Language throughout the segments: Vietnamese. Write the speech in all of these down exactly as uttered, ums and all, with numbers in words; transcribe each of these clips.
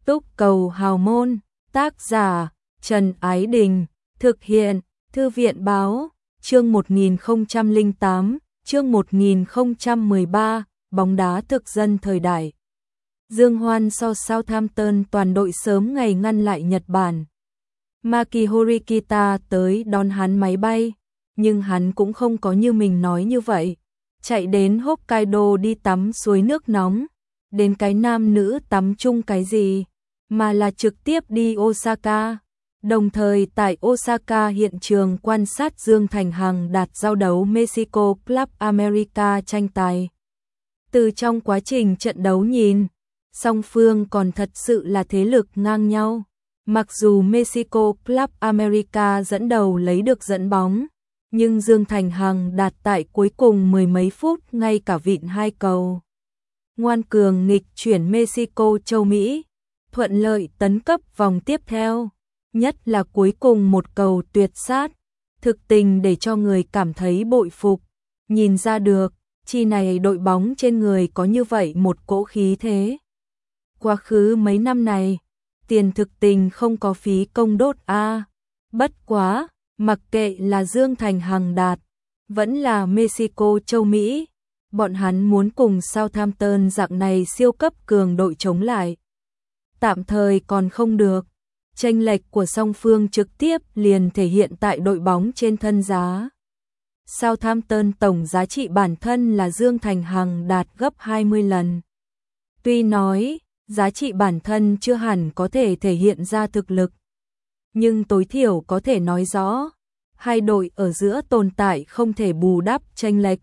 Túc Cầu Hào Môn, tác giả Trần Ái Đình, thực hiện Thư viện Báo, chương một nghìn không trăm lẻ tám, chương một nghìn không trăm mười ba, bóng đá thực dân thời đại. Dương Hoan so Southampton toàn đội sớm ngày ngăn lại Nhật Bản. Maki Horikita tới đón hắn máy bay, nhưng hắn cũng không có như mình nói như vậy. Chạy đến Hokkaido đi tắm suối nước nóng, đến cái nam nữ tắm chung cái gì, mà là trực tiếp đi Osaka. Đồng thời tại Osaka hiện trường quan sát Dương Thành Hằng đạt giao đấu Mexico Club America tranh tài. Từ trong quá trình trận đấu nhìn, song phương còn thật sự là thế lực ngang nhau. Mặc dù Mexico Club America dẫn đầu lấy được dẫn bóng, nhưng Dương Thành Hằng đạt tại cuối cùng mười mấy phút ngay cả vịn hai cầu. Ngoan cường nghịch chuyển Mexico châu Mỹ, thuận lợi tấn cấp vòng tiếp theo. Nhất là cuối cùng một cầu tuyệt sát, thực tình để cho người cảm thấy bội phục. Nhìn ra được, chi này đội bóng trên người có như vậy một cỗ khí thế. Quá khứ mấy năm này, tiền thực tình không có phí công đốt a. À. Bất quá, mặc kệ là Dương Thành Hằng đạt, vẫn là Mexico châu Mỹ, bọn hắn muốn cùng Southampton dạng này siêu cấp cường đội chống lại. Tạm thời còn không được. Chênh lệch của song phương trực tiếp liền thể hiện tại đội bóng trên thân giá. Southampton tổng giá trị bản thân là Dương Thành Hằng đạt gấp hai mươi lần. Tuy nói, giá trị bản thân chưa hẳn có thể thể hiện ra thực lực, nhưng tối thiểu có thể nói rõ, hai đội ở giữa tồn tại không thể bù đắp chênh lệch.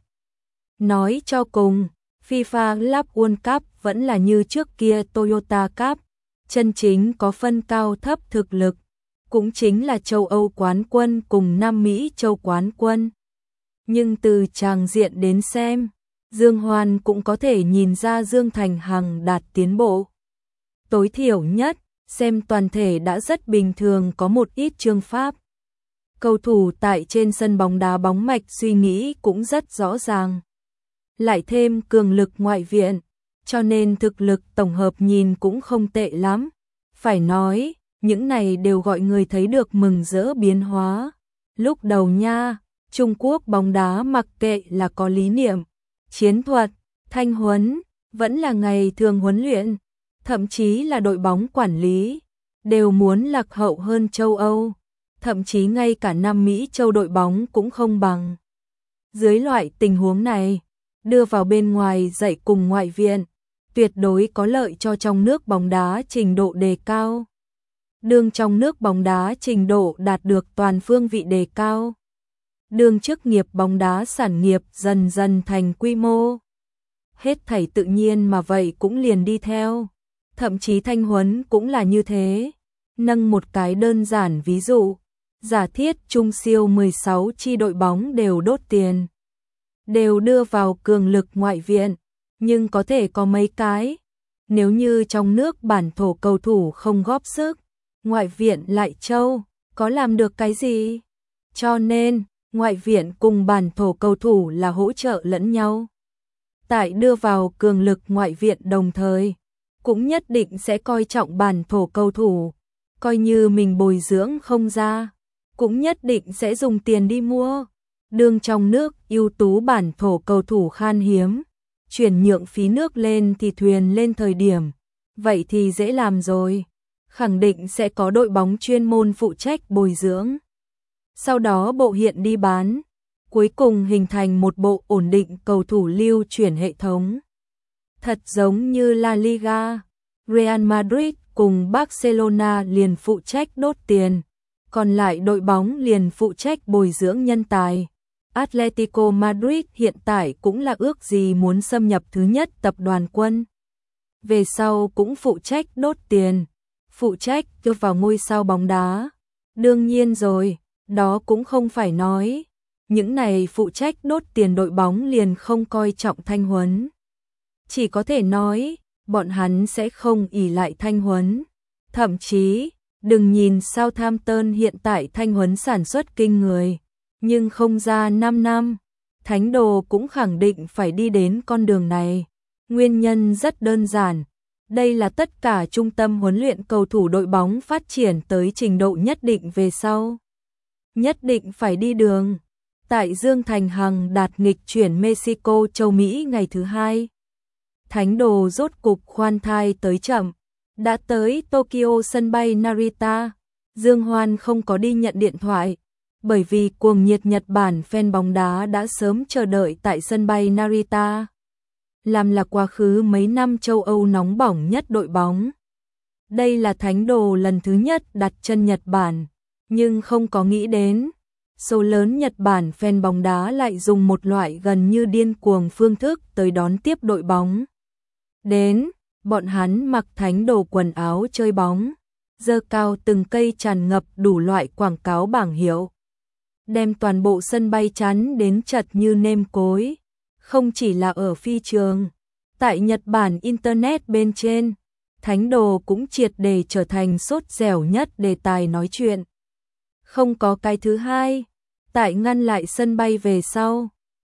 Nói cho cùng, FIFA Club World Cup vẫn là như trước kia Toyota Cup. Chân chính có phân cao thấp thực lực, cũng chính là châu Âu quán quân cùng Nam Mỹ châu quán quân. Nhưng từ tràng diện đến xem, Dương Hoan cũng có thể nhìn ra Dương Thành Hằng đạt tiến bộ. Tối thiểu nhất, xem toàn thể đã rất bình thường, có một ít chương pháp. Cầu thủ tại trên sân bóng đá bóng mạch suy nghĩ cũng rất rõ ràng. Lại thêm cường lực ngoại viện, cho nên thực lực tổng hợp nhìn cũng không tệ lắm. Phải nói, những này đều gọi người thấy được mừng rỡ biến hóa. Lúc đầu nha, Trung Quốc bóng đá mặc kệ là có lý niệm, chiến thuật, thanh huấn, vẫn là ngày thường huấn luyện, thậm chí là đội bóng quản lý, đều muốn lạc hậu hơn châu Âu, thậm chí ngay cả Nam Mỹ châu đội bóng cũng không bằng. Dưới loại tình huống này, đưa vào bên ngoài dạy cùng ngoại viện, tuyệt đối có lợi cho trong nước bóng đá trình độ đề cao. Đường trong nước bóng đá trình độ đạt được toàn phương vị đề cao. Đường chức nghiệp bóng đá sản nghiệp dần dần thành quy mô. Hết thảy tự nhiên mà vậy cũng liền đi theo. Thậm chí thanh huấn cũng là như thế. Nâng một cái đơn giản ví dụ, giả thiết trung siêu mười sáu chi đội bóng đều đốt tiền, đều đưa vào cường lực ngoại viện. Nhưng có thể có mấy cái, nếu như trong nước bản thổ cầu thủ không góp sức, ngoại viện lại trâu, có làm được cái gì? Cho nên, ngoại viện cùng bản thổ cầu thủ là hỗ trợ lẫn nhau. Tại đưa vào cường lực ngoại viện đồng thời, cũng nhất định sẽ coi trọng bản thổ cầu thủ, coi như mình bồi dưỡng không ra, cũng nhất định sẽ dùng tiền đi mua. Đương trong nước ưu tú bản thổ cầu thủ khan hiếm, chuyển nhượng phí nước lên thì thuyền lên thời điểm, vậy thì dễ làm rồi, khẳng định sẽ có đội bóng chuyên môn phụ trách bồi dưỡng. Sau đó bộ hiện đi bán, cuối cùng hình thành một bộ ổn định cầu thủ lưu chuyển hệ thống. Thật giống như La Liga, Real Madrid cùng Barcelona liền phụ trách đốt tiền, còn lại đội bóng liền phụ trách bồi dưỡng nhân tài. Atletico Madrid hiện tại cũng là ước gì muốn xâm nhập thứ nhất tập đoàn quân. Về sau cũng phụ trách đốt tiền, phụ trách đưa vào ngôi sao bóng đá. Đương nhiên rồi, đó cũng không phải nói, những này phụ trách đốt tiền đội bóng liền không coi trọng thanh huấn. Chỉ có thể nói, bọn hắn sẽ không ỷ lại thanh huấn. Thậm chí, đừng nhìn Southampton hiện tại thanh huấn sản xuất kinh người. Nhưng không ra năm năm, Thánh Đồ cũng khẳng định phải đi đến con đường này. Nguyên nhân rất đơn giản, Đây là tất cả trung tâm huấn luyện cầu thủ đội bóng phát triển tới trình độ nhất định về sau. Nhất định phải đi đường. Tại Dương Thành Hằng đạt nghịch chuyển Mexico châu Mỹ ngày thứ hai. Thánh đồ rốt cục khoan thai tới chậm. Đã tới Tokyo sân bay Narita. Dương Hoan không có đi nhận điện thoại. Bởi vì cuồng nhiệt Nhật Bản fan bóng đá đã sớm chờ đợi tại sân bay Narita. Làm là quá khứ mấy năm châu Âu nóng bỏng nhất đội bóng. Đây là thánh đồ lần thứ nhất đặt chân Nhật Bản. Nhưng không có nghĩ đến. Số lớn Nhật Bản fan bóng đá lại dùng một loại gần như điên cuồng phương thức tới đón tiếp đội bóng. Đến, bọn hắn mặc thánh đồ quần áo chơi bóng, giơ cao từng cây tràn ngập đủ loại quảng cáo bảng hiệu. Đem toàn bộ sân bay chắn đến chật như nêm cối. Không chỉ là ở phi trường, tại Nhật Bản Internet bên trên, thánh đồ cũng triệt để trở thành sốt dẻo nhất đề tài nói chuyện. Không có cái thứ hai. Tại ngăn lại sân bay về sau,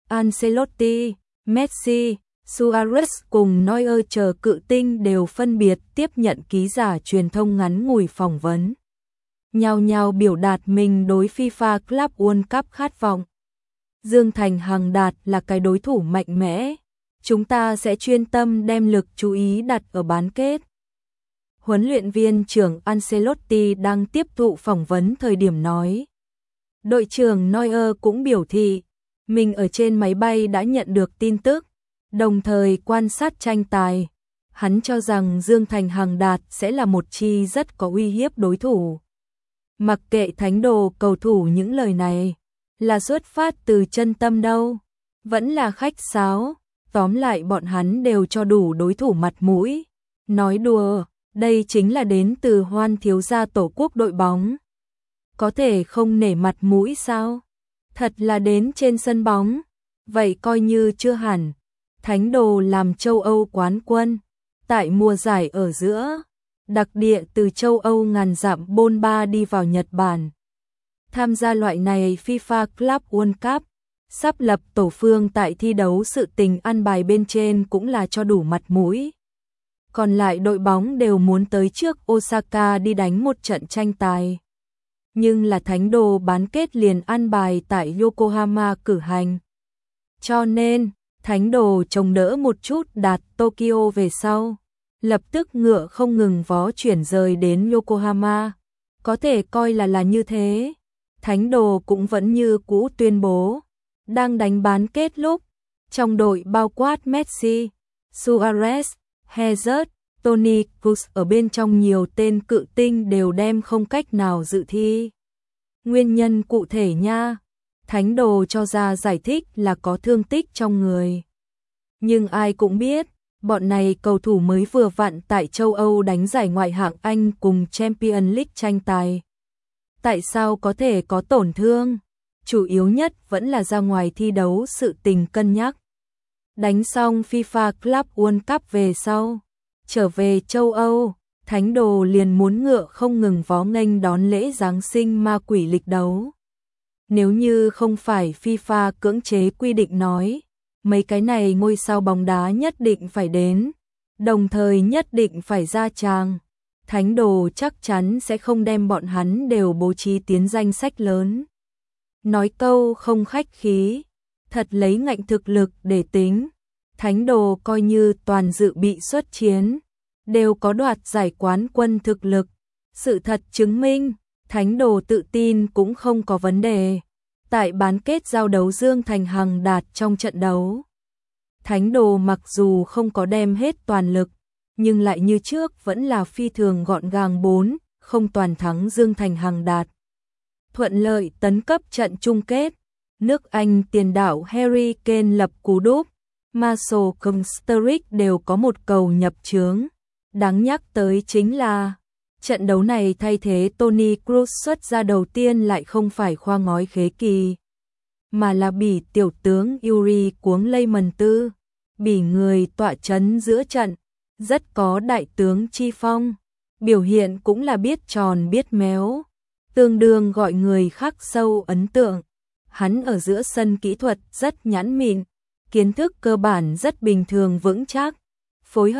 Ancelotti, Messi, Suarez cùng Neuer chờ cự tinh đều phân biệt tiếp nhận ký giả truyền thông ngắn ngủi phỏng vấn. Nhao nhao biểu đạt mình đối FIFA Club World Cup khát vọng. Dương Thành Hằng đạt là cái đối thủ mạnh mẽ. Chúng ta sẽ chuyên tâm đem lực chú ý đặt ở bán kết. Huấn luyện viên trưởng Ancelotti đang tiếp thụ phỏng vấn thời điểm nói. Đội trưởng Neuer cũng biểu thị, mình ở trên máy bay đã nhận được tin tức, đồng thời quan sát tranh tài. Hắn cho rằng Dương Thành Hằng đạt sẽ là một chi rất có uy hiếp đối thủ. Mặc kệ thánh đồ cầu thủ những lời này, là xuất phát từ chân tâm đâu, vẫn là khách sáo, tóm lại bọn hắn đều cho đủ đối thủ mặt mũi. Nói đùa, đây chính là đến từ Hoan thiếu gia tổ quốc đội bóng. Có thể không nể mặt mũi sao? Thật là đến trên sân bóng. Vậy coi như chưa hẳn. Thánh đồ làm châu Âu quán quân. Tại mùa giải ở giữa, đặc địa từ châu Âu ngàn dặm bôn ba đi vào Nhật Bản. Tham gia loại này FIFA Club World Cup, sắp lập tổ phương tại thi đấu sự tình ăn bài bên trên cũng là cho đủ mặt mũi. Còn lại đội bóng đều muốn tới trước Osaka đi đánh một trận tranh tài. Nhưng là thánh đồ bán kết liền ăn bài tại Yokohama cử hành. Cho nên, thánh đồ chống đỡ một chút đạt Tokyo về sau. Lập tức ngựa không ngừng vó chuyển rời đến Yokohama. Có thể coi là là như thế. Thánh đồ cũng vẫn như cũ tuyên bố. Đang đánh bán kết lúc. Trong đội bao quát Messi, Suarez, Hazard, Toni Kroos ở bên trong nhiều tên cự tinh đều đem không cách nào dự thi. Nguyên nhân cụ thể nha. Thánh đồ cho ra giải thích là có thương tích trong người. Nhưng ai cũng biết, bọn này cầu thủ mới vừa vặn tại châu Âu đánh giải ngoại hạng Anh cùng Champions League tranh tài. Tại sao có thể có tổn thương? Chủ yếu nhất vẫn là ra ngoài thi đấu sự tình cân nhắc. Đánh xong FIFA Club World Cup về sau, trở về châu Âu, thánh đồ liền muốn ngựa không ngừng vó nghênh đón lễ Giáng sinh ma quỷ lịch đấu. Nếu như không phải FIFA cưỡng chế quy định nói, mấy cái này ngôi sao bóng đá nhất định phải đến, đồng thời nhất định phải ra tràng, thánh đồ chắc chắn sẽ không đem bọn hắn đều bố trí tiến danh sách lớn. Nói câu không khách khí, thật lấy ngạnh thực lực để tính, thánh đồ coi như toàn dự bị xuất chiến, đều có đoạt giải quán quân thực lực. Sự thật chứng minh, thánh đồ tự tin cũng không có vấn đề. Tại bán kết giao đấu Dương Thành Hằng đạt trong trận đấu. Thánh đồ mặc dù không có đem hết toàn lực, nhưng lại như trước vẫn là phi thường gọn gàng bốn không toàn thắng Dương Thành Hằng đạt. Thuận lợi tấn cấp trận chung kết. Nước Anh tiền đạo Harry Kane lập cú đúp, Martial cùng Sturridge đều có một cầu nhập chướng. Đáng nhắc tới chính là trận đấu này thay thế Toni Kroos xuất ra đầu tiên lại không phải khoa ngói khế kỳ, mà là Bỉ tiểu tướng Yuri cuống lây mần tư. Bỉ người tọa chấn giữa trận, rất có đại tướng chi phong, biểu hiện cũng là biết tròn biết méo, tương đương gọi người khắc sâu ấn tượng. Hắn ở giữa sân kỹ thuật rất nhãn mịn, kiến thức cơ bản rất bình thường vững chắc, phối hợp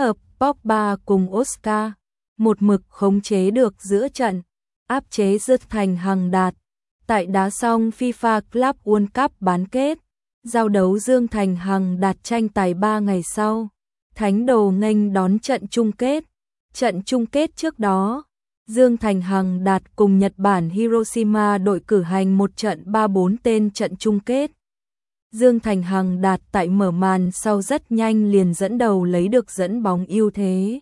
Pogba cùng Oscar, một mực khống chế được giữa trận, áp chế Dương Thành Hằng Đạt. Tại đá xong FIFA Club World Cup bán kết, giao đấu Dương Thành Hằng Đạt tranh tài ba ngày sau, Thánh Đồ nghênh đón trận chung kết. Trận chung kết trước đó, Dương Thành Hằng Đạt cùng Nhật Bản Hiroshima đội cử hành một trận ba bốn tên trận chung kết. Dương Thành Hằng Đạt tại mở màn sau rất nhanh liền dẫn đầu lấy được dẫn bóng ưu thế.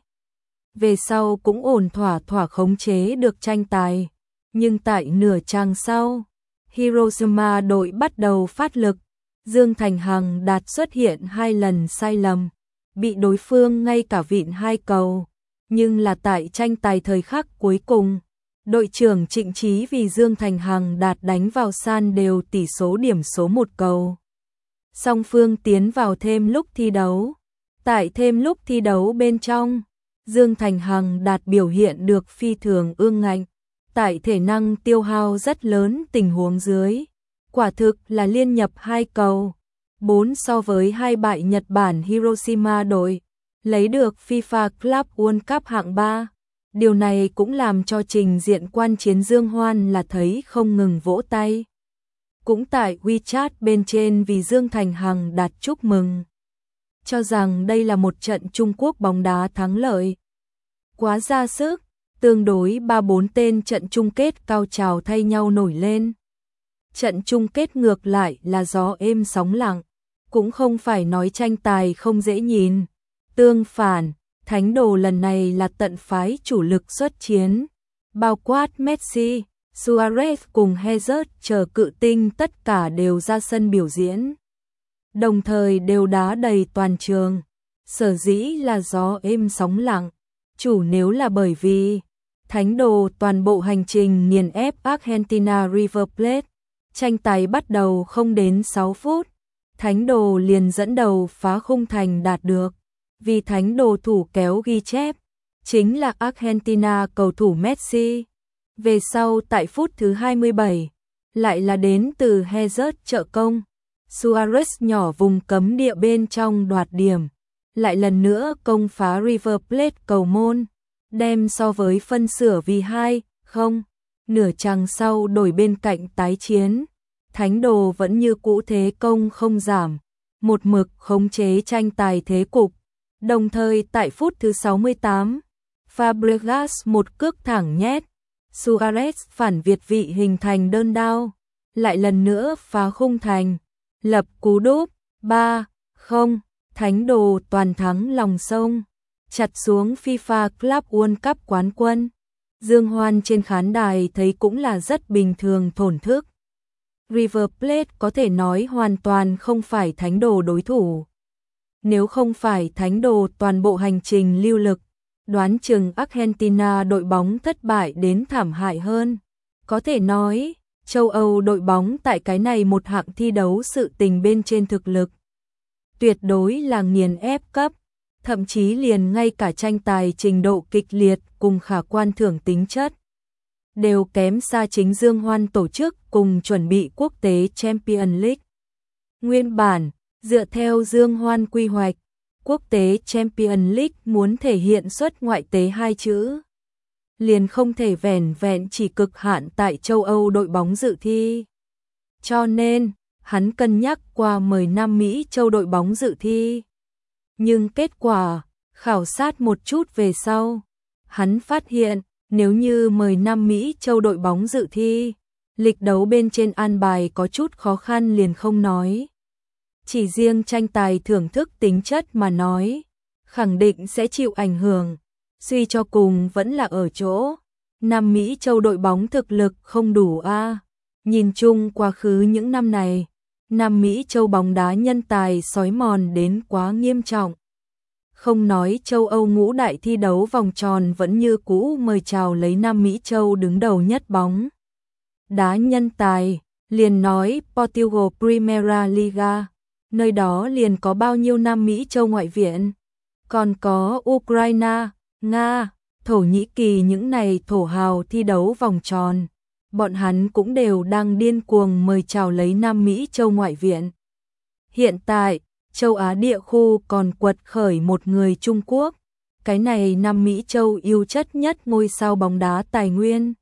Về sau cũng ổn thỏa thỏa khống chế được tranh tài. Nhưng tại nửa chặng sau, Hiroshima đội bắt đầu phát lực. Dương Thành Hằng Đạt xuất hiện hai lần sai lầm, bị đối phương ngay cả vịn hai cầu. Nhưng là tại tranh tài thời khắc cuối cùng, đội trưởng Trịnh Trí vì Dương Thành Hằng Đạt đánh vào san đều tỷ số điểm số một cầu. Song phương tiến vào thêm lúc thi đấu. Tại thêm lúc thi đấu bên trong, Dương Thành Hằng Đạt biểu hiện được phi thường ương ngạnh. Tại thể năng tiêu hao rất lớn tình huống dưới, quả thực là liên nhập hai cầu, bốn so với hai bại Nhật Bản Hiroshima đội, lấy được FIFA Club World Cup hạng ba. Điều này cũng làm cho trình diện quan chiến Dương Hoan là thấy không ngừng vỗ tay. Cũng tại WeChat bên trên vì Dương Thành Hằng Đạt chúc mừng, cho rằng đây là một trận Trung Quốc bóng đá thắng lợi. Quá ra sức, tương đối ba bốn tên trận chung kết cao trào thay nhau nổi lên. Trận chung kết ngược lại là gió êm sóng lặng, cũng không phải nói tranh tài không dễ nhìn. Tương phản, Thánh Đồ lần này là tận phái chủ lực xuất chiến, bao quát Messi, Suarez cùng Hazard chờ cự tinh tất cả đều ra sân biểu diễn. Đồng thời đều đá đầy toàn trường. Sở dĩ là gió êm sóng lặng, chủ nếu là bởi vì Thánh Đồ toàn bộ hành trình nghiền ép Argentina River Plate. Tranh tài bắt đầu không đến sáu phút, Thánh Đồ liền dẫn đầu phá khung thành đạt được. Vì Thánh Đồ thủ kéo ghi chép, chính là Argentina cầu thủ Messi. Về sau tại phút thứ hai mươi bảy, lại là đến từ Hazard trợ công. Suarez nhỏ vùng cấm địa bên trong đoạt điểm, lại lần nữa công phá River Plate cầu môn, đem so với phân sửa vì hai không. Nửa chặng sau đổi bên cạnh tái chiến, Thánh Đồ vẫn như cũ thế công không giảm, một mực khống chế tranh tài thế cục. Đồng thời tại phút thứ sáu mươi tám, Fabregas một cước thẳng nhét, Suarez phản việt vị hình thành đơn đao, lại lần nữa phá khung thành, lập cú đúp ba không. Thánh Đồ toàn thắng lòng sông, chặt xuống FIFA Club World Cup quán quân. Dương Hoan trên khán đài thấy cũng là rất bình thường thổn thức. River Plate có thể nói hoàn toàn không phải Thánh Đồ đối thủ. Nếu không phải Thánh Đồ toàn bộ hành trình lưu lực, đoán chừng Argentina đội bóng thất bại đến thảm hại hơn. Có thể nói, châu Âu đội bóng tại cái này một hạng thi đấu sự tình bên trên thực lực tuyệt đối là nghiền ép cấp, thậm chí liền ngay cả tranh tài trình độ kịch liệt cùng khả quan thưởng tính chất đều kém xa chính Dương Hoan tổ chức cùng chuẩn bị quốc tế Champions League. Nguyên bản, dựa theo Dương Hoan quy hoạch, quốc tế Champions League muốn thể hiện xuất ngoại tế hai chữ, liền không thể vẻn vẹn chỉ cực hạn tại châu Âu đội bóng dự thi. Cho nên, hắn cân nhắc qua mời Nam Mỹ châu đội bóng dự thi. Nhưng kết quả, khảo sát một chút về sau, hắn phát hiện nếu như mời Nam Mỹ châu đội bóng dự thi, lịch đấu bên trên an bài có chút khó khăn liền không nói. Chỉ riêng tranh tài thưởng thức tính chất mà nói, khẳng định sẽ chịu ảnh hưởng. Suy cho cùng vẫn là ở chỗ Nam Mỹ châu đội bóng thực lực không đủ a. À. Nhìn chung quá khứ những năm này, Nam Mỹ châu bóng đá nhân tài xói mòn đến quá nghiêm trọng. Không nói châu Âu ngũ đại thi đấu vòng tròn vẫn như cũ mời chào lấy Nam Mỹ châu đứng đầu nhất bóng đá nhân tài, liền nói Portugal Primeira Liga, nơi đó liền có bao nhiêu Nam Mỹ châu ngoại viện, còn có Ukraine, Nga, Thổ Nhĩ Kỳ những này thổ hào thi đấu vòng tròn, bọn hắn cũng đều đang điên cuồng mời chào lấy Nam Mỹ châu ngoại viện. Hiện tại, châu Á địa khu còn quật khởi một người Trung Quốc, cái này Nam Mỹ châu yêu chất nhất ngôi sao bóng đá tài nguyên.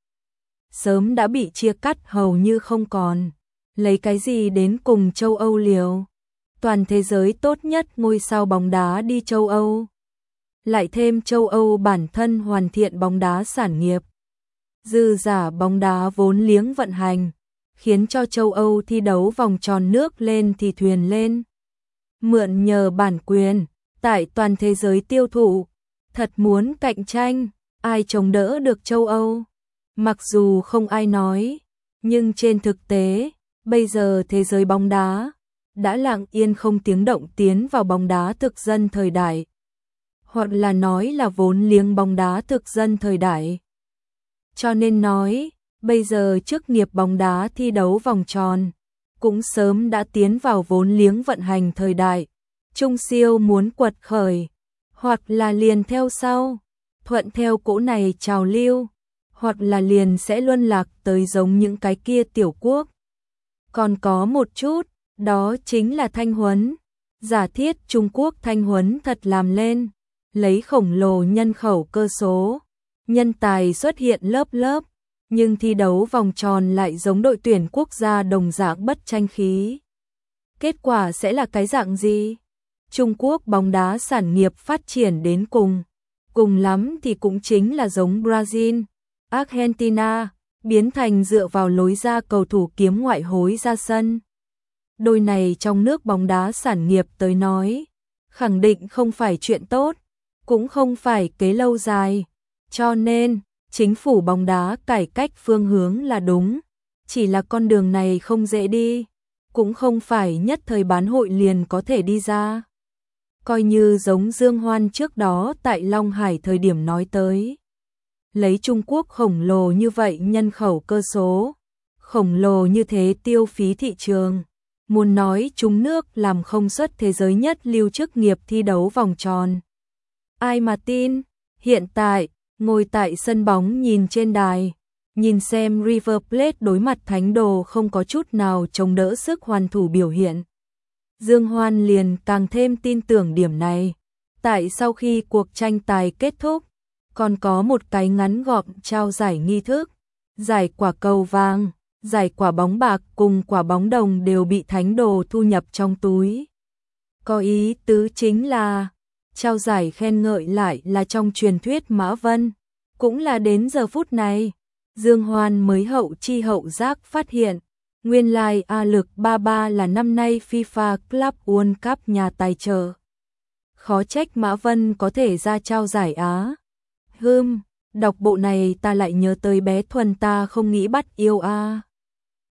Sớm đã bị chia cắt hầu như không còn. Lấy cái gì đến cùng châu Âu liều? Toàn thế giới tốt nhất ngôi sao bóng đá đi châu Âu. Lại thêm châu Âu bản thân hoàn thiện bóng đá sản nghiệp. Dư giả bóng đá vốn liếng vận hành, khiến cho châu Âu thi đấu vòng tròn nước lên thì thuyền lên. Mượn nhờ bản quyền, tại toàn thế giới tiêu thụ, thật muốn cạnh tranh, ai chống đỡ được châu Âu? Mặc dù không ai nói, nhưng trên thực tế, bây giờ thế giới bóng đá đã lặng yên không tiếng động tiến vào bóng đá thực dân thời đại. Hoặc là nói là vốn liếng bóng đá thực dân thời đại. Cho nên nói, bây giờ chức nghiệp bóng đá thi đấu vòng tròn, cũng sớm đã tiến vào vốn liếng vận hành thời đại. Trung siêu muốn quật khởi, hoặc là liền theo sau, thuận theo cỗ này trào lưu, hoặc là liền sẽ luân lạc tới giống những cái kia tiểu quốc. Còn có một chút, đó chính là thanh huấn. Giả thiết Trung Quốc thanh huấn thật làm lên, lấy khổng lồ nhân khẩu cơ số, nhân tài xuất hiện lớp lớp, nhưng thi đấu vòng tròn lại giống đội tuyển quốc gia đồng dạng bất tranh khí. Kết quả sẽ là cái dạng gì? Trung Quốc bóng đá sản nghiệp phát triển đến cùng, cùng lắm thì cũng chính là giống Brazil, Argentina, biến thành dựa vào lối ra cầu thủ kiếm ngoại hối ra sân. Đôi này trong nước bóng đá sản nghiệp tới nói, khẳng định không phải chuyện tốt, cũng không phải kế lâu dài. Cho nên, chính phủ bóng đá cải cách phương hướng là đúng, chỉ là con đường này không dễ đi, cũng không phải nhất thời bán hội liền có thể đi ra. Coi như giống Dương Hoan trước đó tại Long Hải thời điểm nói tới. Lấy Trung Quốc khổng lồ như vậy nhân khẩu cơ số, khổng lồ như thế tiêu phí thị trường. Muốn nói chúng nước làm không xuất thế giới nhất lưu chức nghiệp thi đấu vòng tròn. Ai mà tin, hiện tại, ngồi tại sân bóng nhìn trên đài, nhìn xem River Plate đối mặt Thánh Đồ không có chút nào chống đỡ sức hoàn thủ biểu hiện. Dương Hoan liền càng thêm tin tưởng điểm này. Tại sau khi cuộc tranh tài kết thúc, còn có một cái ngắn gọn trao giải nghi thức, giải quả cầu vàng, giải quả bóng bạc cùng quả bóng đồng đều bị Thánh Đồ thu nhập trong túi. Có ý tứ chính là, trao giải khen ngợi lại là trong truyền thuyết Mã Vân, cũng là đến giờ phút này, Dương Hoan mới hậu chi hậu giác phát hiện, nguyên lai A Lực ba ba là năm nay FIFA Club World Cup nhà tài trợ. Khó trách Mã Vân có thể ra trao giải Á. Hừm, đọc bộ này ta lại nhớ tới bé Thuần ta không nghĩ bắt yêu a.